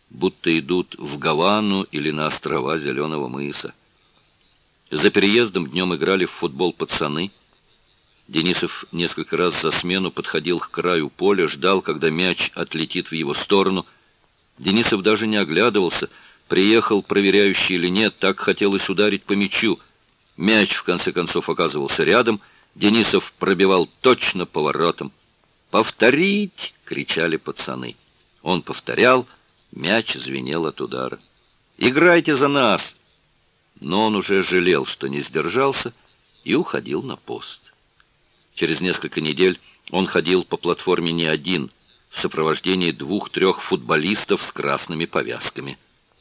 будто идут в Гавану или на острова Зеленого мыса. За переездом днем играли в футбол пацаны. Денисов несколько раз за смену подходил к краю поля, ждал, когда мяч отлетит в его сторону. Денисов даже не оглядывался, приехал проверяющий или нет, так хотелось ударить по мячу. Мяч, в конце концов, оказывался рядом. Денисов пробивал точно по воротам. «Повторить!» — кричали пацаны. Он повторял, мяч звенел от удара. «Играйте за нас!» Но он уже жалел, что не сдержался, и уходил на пост. Через несколько недель он ходил по платформе не один, в сопровождении 2-3 футболистов с красными повязками.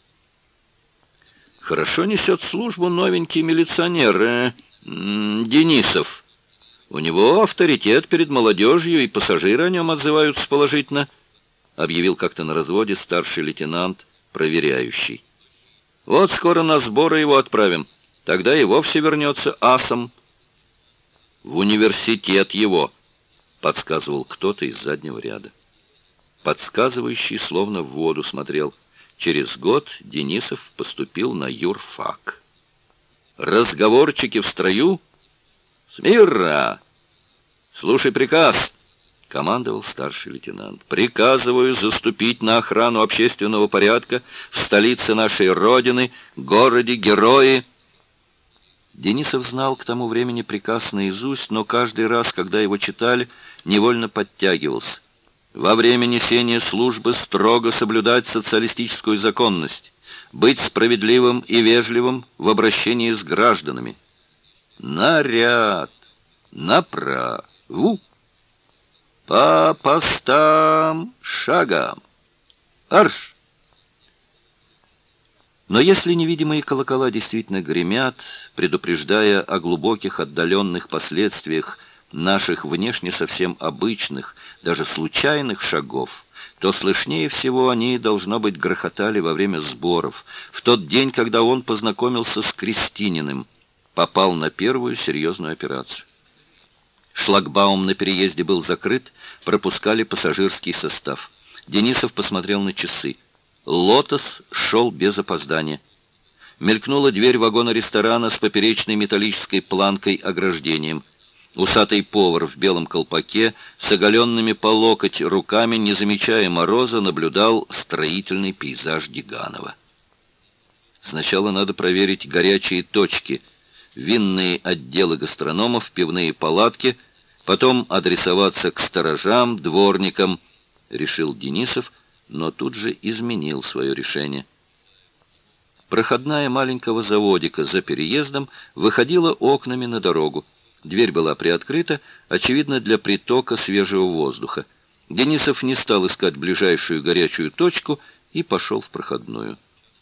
«Хорошо несет службу новенький милиционер, Денисов. У него авторитет перед молодежью, и пассажиры о нем отзываются положительно», объявил как-то на разводе старший лейтенант, проверяющий. «Вот скоро на сборы его отправим. Тогда и вовсе вернется асом». «В университет его», — подсказывал кто-то из заднего ряда. Подсказывающий словно в воду смотрел. Через год Денисов поступил на юрфак. «Разговорчики в строю? Смирно! Слушай приказ!» — командовал старший лейтенант. «Приказываю заступить на охрану общественного порядка в столице нашей Родины, городе-герое». Денисов знал к тому времени приказ наизусть, но каждый раз, когда его читали, невольно подтягивался. Во время несения службы строго соблюдать социалистическую законность, быть справедливым и вежливым в обращении с гражданами. Наряд, направо, по постам, шагам, арш. Но если невидимые колокола действительно гремят, предупреждая о глубоких отдаленных последствиях наших внешне совсем обычных, даже случайных шагов, то слышнее всего они, должно быть, грохотали во время сборов, в тот день, когда он познакомился с Крестининым, попал на первую серьезную операцию. Шлагбаум на переезде был закрыт, пропускали пассажирский состав. Денисов посмотрел на часы. «Лотос» шел без опоздания. Мелькнула дверь вагона-ресторана с поперечной металлической планкой-ограждением. Усатый повар в белом колпаке с оголенными по локоть руками, не замечая мороза, наблюдал строительный пейзаж Деганова. Сначала надо проверить горячие точки, винные отделы гастрономов, пивные палатки, потом адресоваться к сторожам, дворникам, решил Денисов, но тут же изменил свое решение. Проходная маленького заводика за переездом выходила окнами на дорогу. Дверь была приоткрыта, очевидно, для притока свежего воздуха. Денисов не стал искать ближайшую горячую точку и пошел в проходную.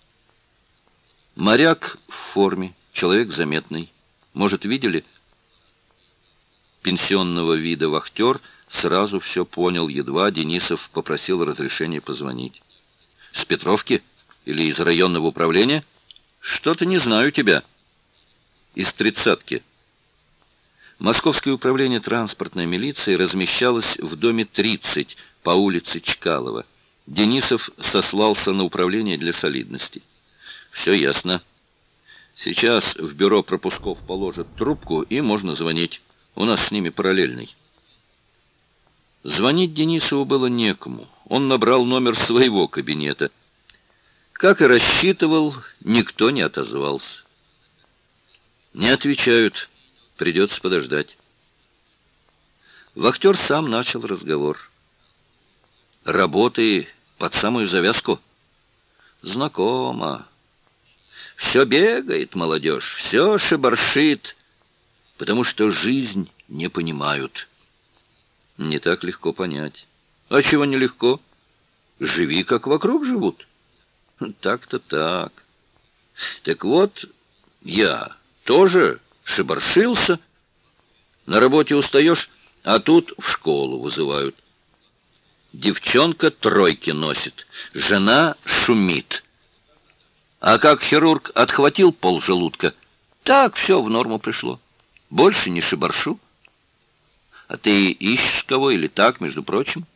Моряк в форме, человек заметный. Может, видели? Пенсионного вида вахтер сразу все понял, едва Денисов попросил разрешения позвонить. «С Петровки? Или из районного управления? Что-то не знаю тебя». «Из 30-ки». Московское управление транспортной милиции размещалось в доме 30 по улице Чкалова. Денисов сослался на управление для солидности. «Все ясно. Сейчас в бюро пропусков положат трубку, и можно звонить. У нас с ними параллельный». Звонить Денисову было некому. Он набрал номер своего кабинета. Как и рассчитывал, никто не отозвался. Не отвечают. Придется подождать. Вахтер сам начал разговор. «Работы под самую завязку?» «Знакомо. Все бегает молодежь, все шебаршит, потому что жизнь не понимают». «Не так легко понять». «А чего нелегко? Живи, как вокруг живут». «Так-то так. Так вот, я тоже шебаршился. На работе устаешь, а тут в школу вызывают. Девчонка тройки носит, жена шумит. А как хирург отхватил полжелудка, так все в норму пришло. Больше не шебаршу. А ты ищешь кого или так, между прочим?»